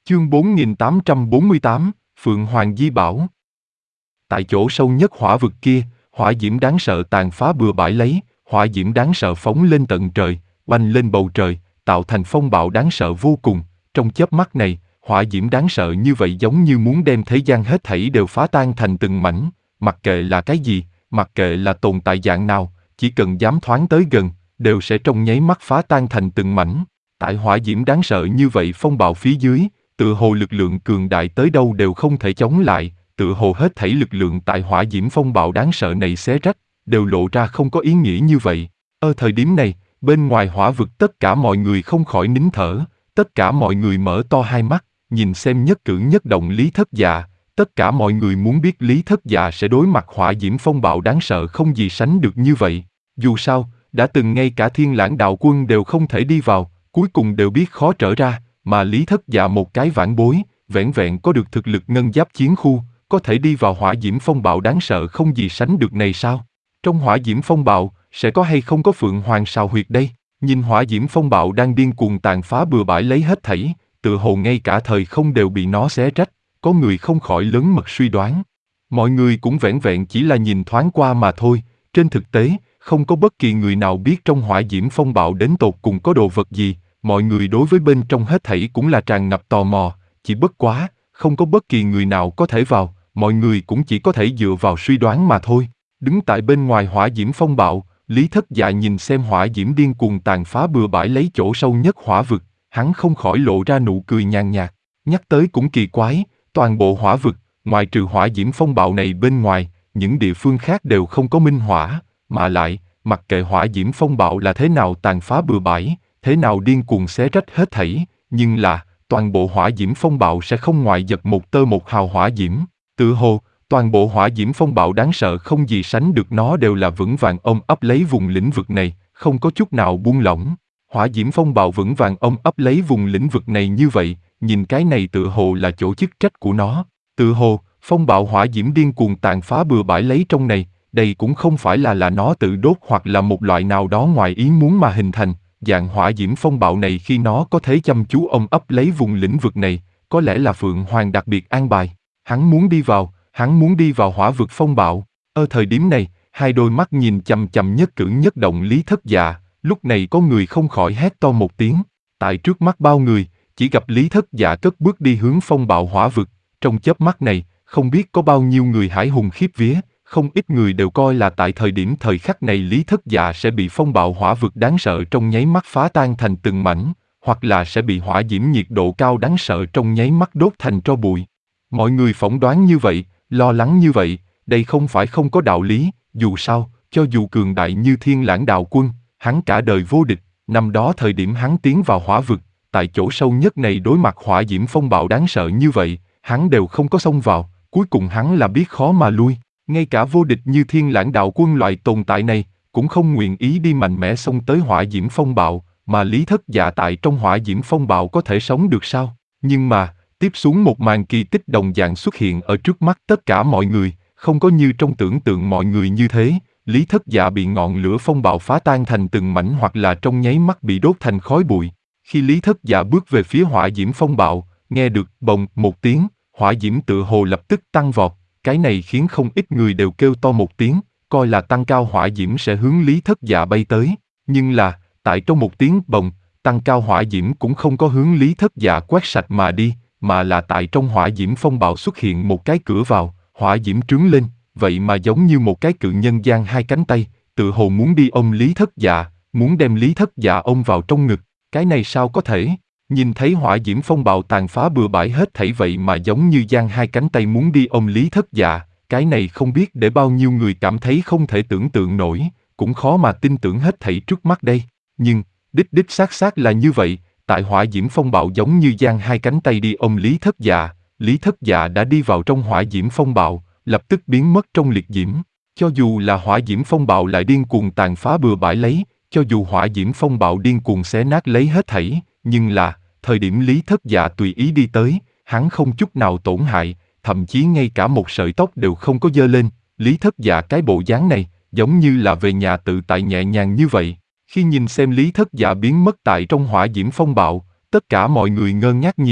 Chương 4848, Phượng Hoàng Di Bảo. Tại chỗ sâu nhất hỏa vực kia, hỏa diễm đáng sợ tàn phá bừa bãi lấy, hỏa diễm đáng sợ phóng lên tận trời, oanh lên bầu trời, tạo thành phong bạo đáng sợ vô cùng. Trong chớp mắt này, hỏa diễm đáng sợ như vậy giống như muốn đem thế gian hết thảy đều phá tan thành từng mảnh, mặc kệ là cái gì, mặc kệ là tồn tại dạng nào, chỉ cần dám thoáng tới gần, đều sẽ trong nháy mắt phá tan thành từng mảnh. Tại hỏa diễm đáng sợ như vậy phong bạo phía dưới, tựa hồ lực lượng cường đại tới đâu đều không thể chống lại, tựa hồ hết thảy lực lượng tại hỏa diễm phong bạo đáng sợ này xé rách, đều lộ ra không có ý nghĩa như vậy. Ở thời điểm này, bên ngoài hỏa vực tất cả mọi người không khỏi nín thở, tất cả mọi người mở to hai mắt, nhìn xem nhất cử nhất động Lý Thất Dạ, tất cả mọi người muốn biết Lý Thất Dạ sẽ đối mặt hỏa diễm phong bạo đáng sợ không gì sánh được như vậy. Dù sao, đã từng ngay cả Thiên Lãng đạo quân đều không thể đi vào, cuối cùng đều biết khó trở ra, mà Lý Thất Dạ một cái vãn bối, vẻn vẹn có được thực lực ngân giáp chiến khu, có thể đi vào hỏa diễm phong bạo đáng sợ không gì sánh được này sao? Trong hỏa diễm phong bạo, sẽ có hay không có Phượng Hoàng Sào Huyệt đây? Nhìn hỏa diễm phong bạo đang điên cuồng tàn phá bừa bãi lấy hết thảy, tựa hồ ngay cả thời không đều bị nó xé rách, có người không khỏi lớn mật suy đoán. Mọi người cũng vẻn vẹn chỉ là nhìn thoáng qua mà thôi, trên thực tế, không có bất kỳ người nào biết trong hỏa diễm phong bạo đến tột cùng có đồ vật gì, mọi người đối với bên trong hết thảy cũng là tràn ngập tò mò, chỉ bất quá, không có bất kỳ người nào có thể vào, mọi người cũng chỉ có thể dựa vào suy đoán mà thôi. Đứng tại bên ngoài hỏa diễm phong bạo, Lý Thất Dạ nhìn xem hỏa diễm điên cuồng tàn phá bừa bãi lấy chỗ sâu nhất hỏa vực, hắn không khỏi lộ ra nụ cười nhàn nhạt. Nhắc tới cũng kỳ quái, toàn bộ hỏa vực, ngoài trừ hỏa diễm phong bạo này bên ngoài, những địa phương khác đều không có minh hỏa, mà lại, mặc kệ hỏa diễm phong bạo là thế nào tàn phá bừa bãi, thế nào điên cuồng xé rách hết thảy, nhưng là, toàn bộ hỏa diễm phong bạo sẽ không ngoại giật một tơ một hào hỏa diễm. Tự hồ, toàn bộ hỏa diễm phong bạo đáng sợ không gì sánh được nó đều là vững vàng ôm ấp lấy vùng lĩnh vực này, không có chút nào buông lỏng. Hỏa diễm phong bạo vững vàng ôm ấp lấy vùng lĩnh vực này như vậy, nhìn cái này tự hồ là chỗ chức trách của nó. Tự hồ, phong bạo hỏa diễm điên cuồng tàn phá bừa bãi lấy trong này, đây cũng không phải là nó tự đốt hoặc là một loại nào đó ngoài ý muốn mà hình thành. Dạng hỏa diễm phong bạo này khi nó có thể chăm chú ôm ấp lấy vùng lĩnh vực này, có lẽ là Phượng Hoàng đặc biệt an bài. Hắn muốn đi vào hỏa vực phong bạo. Ở thời điểm này, hai đôi mắt nhìn chằm chằm nhất cử nhất động Lý Thất Dạ, lúc này có người không khỏi hét to một tiếng. Tại trước mắt bao người, chỉ gặp Lý Thất Dạ cất bước đi hướng phong bạo hỏa vực. Trong chớp mắt này, không biết có bao nhiêu người hải hùng khiếp vía, không ít người đều coi là tại thời khắc này Lý Thất Dạ sẽ bị phong bạo hỏa vực đáng sợ trong nháy mắt phá tan thành từng mảnh, hoặc là sẽ bị hỏa diễm nhiệt độ cao đáng sợ trong nháy mắt đốt thành tro bụi. Mọi người phỏng đoán như vậy, lo lắng như vậy, đây không phải không có đạo lý, dù sao, cho dù cường đại như Thiên Lãng đạo quân, hắn cả đời vô địch, năm đó thời điểm hắn tiến vào hỏa vực, tại chỗ sâu nhất này đối mặt hỏa diễm phong bạo đáng sợ như vậy, hắn đều không có xông vào, cuối cùng hắn là biết khó mà lui. Ngay cả vô địch như Thiên Lãng đạo quân loại tồn tại này, cũng không nguyện ý đi mạnh mẽ xông tới hỏa diễm phong bạo, mà Lý Thất Dạ tại trong hỏa diễm phong bạo có thể sống được sao? Nhưng mà, tiếp xuống một màn kỳ tích đồng dạng xuất hiện ở trước mắt tất cả mọi người, không có như trong tưởng tượng mọi người như thế, Lý Thất Dạ bị ngọn lửa phong bạo phá tan thành từng mảnh hoặc là trong nháy mắt bị đốt thành khói bụi. Khi Lý Thất Dạ bước về phía hỏa diễm phong bạo, nghe được bồng một tiếng, hỏa diễm tựa hồ lập tức tăng vọt. Cái này khiến không ít người đều kêu to một tiếng, coi là tăng cao hỏa diễm sẽ hướng Lý Thất Dạ bay tới. Nhưng là, tại trong một tiếng bồng, tăng cao hỏa diễm cũng không có hướng Lý Thất Dạ quét sạch mà đi, mà là tại trong hỏa diễm phong bạo xuất hiện một cái cửa vào, hỏa diễm trướng lên, vậy mà giống như một cái cự nhân giang hai cánh tay, tự hồ muốn đi ôm Lý Thất Dạ, muốn đem Lý Thất Dạ ôm vào trong ngực. Cái này sao có thể? Nhìn thấy hỏa diễm phong bạo tàn phá bừa bãi hết thảy vậy mà giống như giang hai cánh tay muốn đi ôm Lý Thất Dạ, cái này không biết để bao nhiêu người cảm thấy không thể tưởng tượng nổi, cũng khó mà tin tưởng hết thảy trước mắt đây. Nhưng, đích xác là như vậy, tại hỏa diễm phong bạo giống như giang hai cánh tay đi ôm Lý Thất Dạ đã đi vào trong hỏa diễm phong bạo, lập tức biến mất trong liệt diễm. Cho dù là hỏa diễm phong bạo lại điên cuồng tàn phá bừa bãi lấy, cho dù hỏa diễm phong bạo điên cuồng xé nát lấy hết thảy, nhưng là, thời điểm Lý Thất Dạ tùy ý đi tới, hắn không chút nào tổn hại, thậm chí ngay cả một sợi tóc đều không có giơ lên. Lý Thất Dạ cái bộ dáng này, giống như là về nhà tự tại nhẹ nhàng như vậy. Khi nhìn xem Lý Thất Dạ biến mất tại trong hỏa diễm phong bạo, tất cả mọi người ngơ ngác nhìn,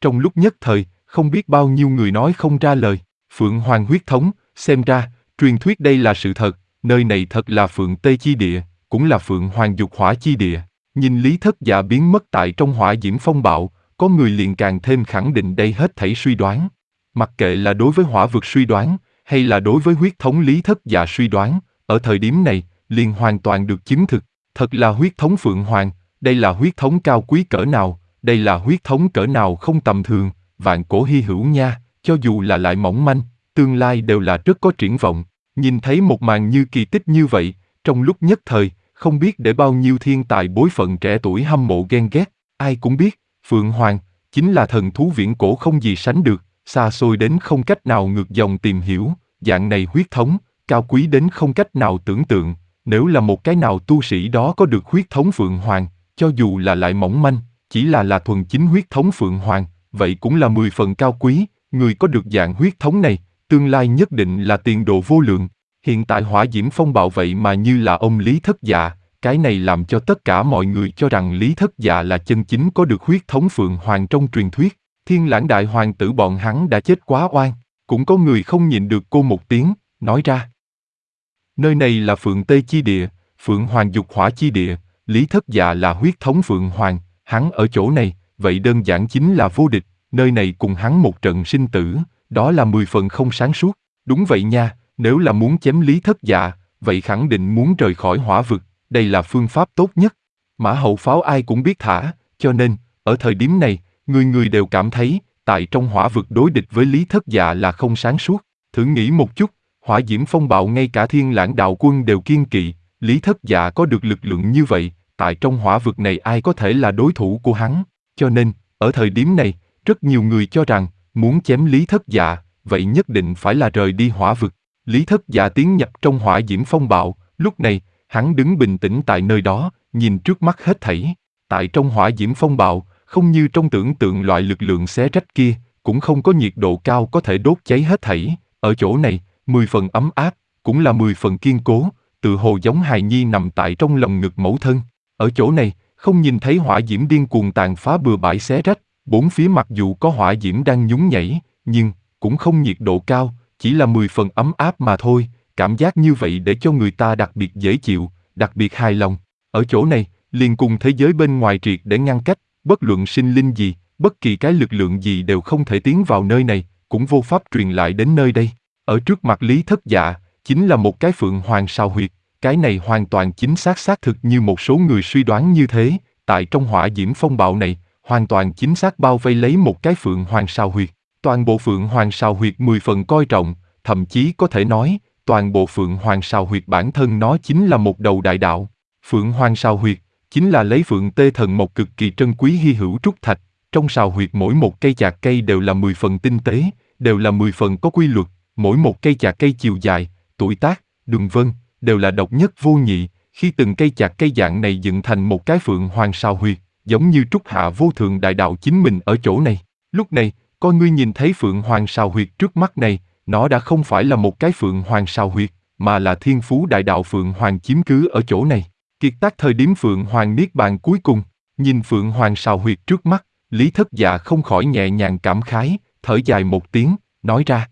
Trong lúc nhất thời, không biết bao nhiêu người nói không ra lời. Phượng Hoàng huyết thống, xem ra, truyền thuyết đây là sự thật, nơi này thật là Phượng Tê chi địa, cũng là Phượng Hoàng dục hỏa chi địa. Nhìn Lý Thất Dạ biến mất tại trong hỏa diễm phong bạo, có người liền càng thêm khẳng định đây hết thảy suy đoán. Mặc kệ là đối với hỏa vực suy đoán, hay là đối với huyết thống Lý Thất Dạ suy đoán, ở thời điểm này, liền hoàn toàn được chứng thực. Thật là huyết thống Phượng Hoàng, đây là huyết thống cao quý cỡ nào, đây là huyết thống cỡ nào không tầm thường, vạn cổ hy hữu nha, cho dù là lại mỏng manh, tương lai đều là rất có triển vọng. Nhìn thấy một màn như kỳ tích như vậy, trong lúc nhất thời, không biết để bao nhiêu thiên tài bối phận trẻ tuổi hâm mộ ghen ghét, ai cũng biết, Phượng Hoàng, chính là thần thú viễn cổ không gì sánh được, xa xôi đến không cách nào ngược dòng tìm hiểu, dạng này huyết thống, cao quý đến không cách nào tưởng tượng, nếu là một cái nào tu sĩ đó có được huyết thống Phượng Hoàng, cho dù là lại mỏng manh, chỉ là thuần chính huyết thống Phượng Hoàng, vậy cũng là 10 phần cao quý, người có được dạng huyết thống này, tương lai nhất định là tiền đồ vô lượng. Hiện tại hỏa diễm phong bạo vậy mà như là ông Lý Thất Dạ, cái này làm cho tất cả mọi người cho rằng Lý Thất Dạ là chân chính có được huyết thống Phượng Hoàng trong truyền thuyết. Thiên Lãng đại hoàng tử bọn hắn đã chết quá oan, cũng có người không nhịn được cô một tiếng, nói ra. Nơi này là Phượng Tê chi địa, Phượng Hoàng dục hỏa chi địa, Lý Thất Dạ là huyết thống Phượng Hoàng, hắn ở chỗ này, vậy đơn giản chính là vô địch, nơi này cùng hắn một trận sinh tử, đó là 10 phần không sáng suốt. Đúng vậy nha, nếu là muốn chém Lý Thất Dạ, vậy khẳng định muốn rời khỏi hỏa vực, đây là phương pháp tốt nhất. Mã hậu pháo ai cũng biết thả, cho nên, ở thời điểm này, người người đều cảm thấy, tại trong hỏa vực đối địch với Lý Thất Dạ là không sáng suốt. Thử nghĩ một chút, hỏa diễm phong bạo ngay cả Thiên Lãng đạo quân đều kiêng kỵ, Lý Thất Dạ có được lực lượng như vậy, tại trong hỏa vực này ai có thể là đối thủ của hắn. Cho nên, ở thời điểm này, rất nhiều người cho rằng, muốn chém Lý Thất Dạ, vậy nhất định phải là rời đi hỏa vực. Lý Thất Dạ tiến nhập trong hỏa diễm phong bạo, lúc này, hắn đứng bình tĩnh tại nơi đó, nhìn trước mắt hết thảy. Tại trong hỏa diễm phong bạo, không như trong tưởng tượng loại lực lượng xé rách kia, cũng không có nhiệt độ cao có thể đốt cháy hết thảy. Ở chỗ này, 10 phần ấm áp, cũng là 10 phần kiên cố, tự hồ giống hài nhi nằm tại trong lòng ngực mẫu thân. Ở chỗ này, không nhìn thấy hỏa diễm điên cuồng tàn phá bừa bãi xé rách, bốn phía mặc dù có hỏa diễm đang nhún nhảy, nhưng cũng không nhiệt độ cao, chỉ là 10 phần ấm áp mà thôi. Cảm giác như vậy để cho người ta đặc biệt dễ chịu, đặc biệt hài lòng. Ở chỗ này, liền cùng thế giới bên ngoài triệt để ngăn cách, bất luận sinh linh gì, bất kỳ cái lực lượng gì đều không thể tiến vào nơi này, cũng vô pháp truyền lại đến nơi đây. Ở trước mặt Lý Thất Dạ, chính là một cái Phượng Hoàng sao huyệt, cái này hoàn toàn chính xác xác thực như một số người suy đoán như thế, tại trong hỏa diễm phong bạo này, hoàn toàn chính xác bao vây lấy một cái Phượng Hoàng sao huyệt. Toàn bộ Phượng Hoàng sao huyệt 10 phần coi trọng, thậm chí có thể nói, toàn bộ Phượng Hoàng sao huyệt bản thân nó chính là một đầu đại đạo. Phượng Hoàng sao huyệt chính là lấy Phượng Tê thần mộc cực kỳ trân quý hy hữu trúc thạch, trong sao huyệt mỗi một cây chạc cây đều là 10 phần tinh tế, đều là 10 phần có quy luật, mỗi một cây chạc cây chiều dài, tuổi tác, đường vân, đều là độc nhất vô nhị, khi từng cây chạc cây dạng này dựng thành một cái Phượng Hoàng sao huyệt, giống như trúc hạ vô thượng đại đạo chính mình ở chỗ này. Lúc này, coi ngươi nhìn thấy Phượng Hoàng sao huyệt trước mắt này, nó đã không phải là một cái Phượng Hoàng sao huyệt, mà là thiên phú đại đạo Phượng Hoàng chiếm cứ ở chỗ này. Kiệt tác thời điểm Phượng Hoàng niết bàn cuối cùng, nhìn Phượng Hoàng sao huyệt trước mắt, Lý Thất Dạ không khỏi nhẹ nhàng cảm khái, thở dài một tiếng, nói ra.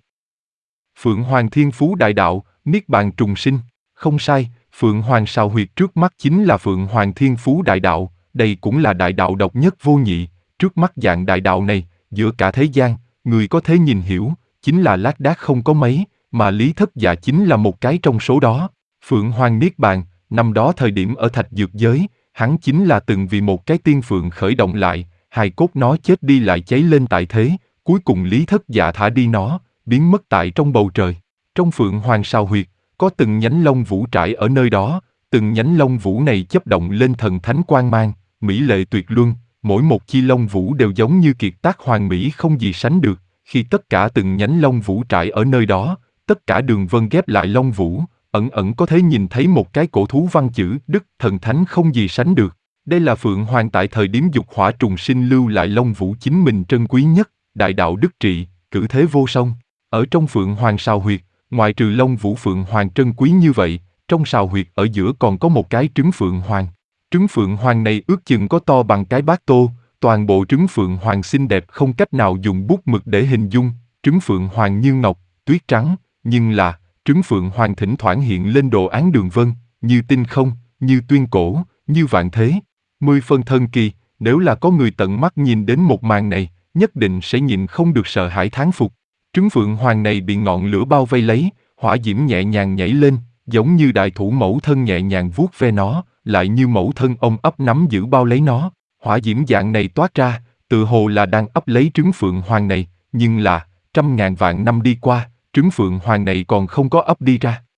Phượng Hoàng thiên phú đại đạo, niết bàn trùng sinh, không sai, Phượng Hoàng sao huyệt trước mắt chính là Phượng Hoàng thiên phú đại đạo, đây cũng là đại đạo độc nhất vô nhị, trước mắt dạng đại đạo này, giữa cả thế gian, người có thể nhìn hiểu, chính là lác đác không có mấy, mà Lý Thất Dạ chính là một cái trong số đó. Phượng Hoàng niết bàn, năm đó thời điểm ở Thạch Dược Giới, hắn chính là từng vì một cái tiên phượng khởi động lại, hài cốt nó chết đi lại cháy lên tại thế, cuối cùng Lý Thất Dạ thả đi nó, biến mất tại trong bầu trời. Trong Phượng Hoàng sao huyệt, có từng nhánh lông vũ trải ở nơi đó, từng nhánh lông vũ này chớp động lên thần thánh quang mang, mỹ lệ tuyệt luân, mỗi một chi lông vũ đều giống như kiệt tác hoàn mỹ không gì sánh được. Khi tất cả từng nhánh lông vũ trải ở nơi đó, tất cả đường vân ghép lại lông vũ, ẩn ẩn có thể nhìn thấy một cái cổ thú văn chữ Đức thần thánh không gì sánh được. Đây là Phượng Hoàng tại thời điểm dục hỏa trùng sinh lưu lại lông vũ chính mình trân quý nhất, đại đạo đức trị, cử thế vô song. Ở trong Phượng Hoàng sao huyệt, ngoài trừ lông vũ Phượng Hoàng trân quý như vậy, trong sao huyệt ở giữa còn có một cái trứng Phượng Hoàng. Trứng Phượng Hoàng này ước chừng có to bằng cái bát tô, Toàn bộ trứng phượng hoàng xinh đẹp không cách nào dùng bút mực để hình dung, trứng phượng hoàng như ngọc, tuyết trắng, nhưng là, trứng phượng hoàng thỉnh thoảng hiện lên đồ án đường vân, như tinh không, như tuyên cổ, như vạn thế. 10 phần thần kỳ, nếu là có người tận mắt nhìn đến một màn này, nhất định sẽ nhịn không được sợ hãi thán phục. Trứng phượng hoàng này bị ngọn lửa bao vây lấy, hỏa diễm nhẹ nhàng nhảy lên, giống như đại thủ mẫu thân nhẹ nhàng vuốt ve nó, lại như mẫu thân ôm ấp nắm giữ bao lấy nó. Hỏa diễm dạng này toát ra, tự hồ là đang ấp lấy trứng phượng hoàng này, nhưng là, trăm ngàn vạn năm đi qua, trứng phượng hoàng này còn không có ấp đi ra.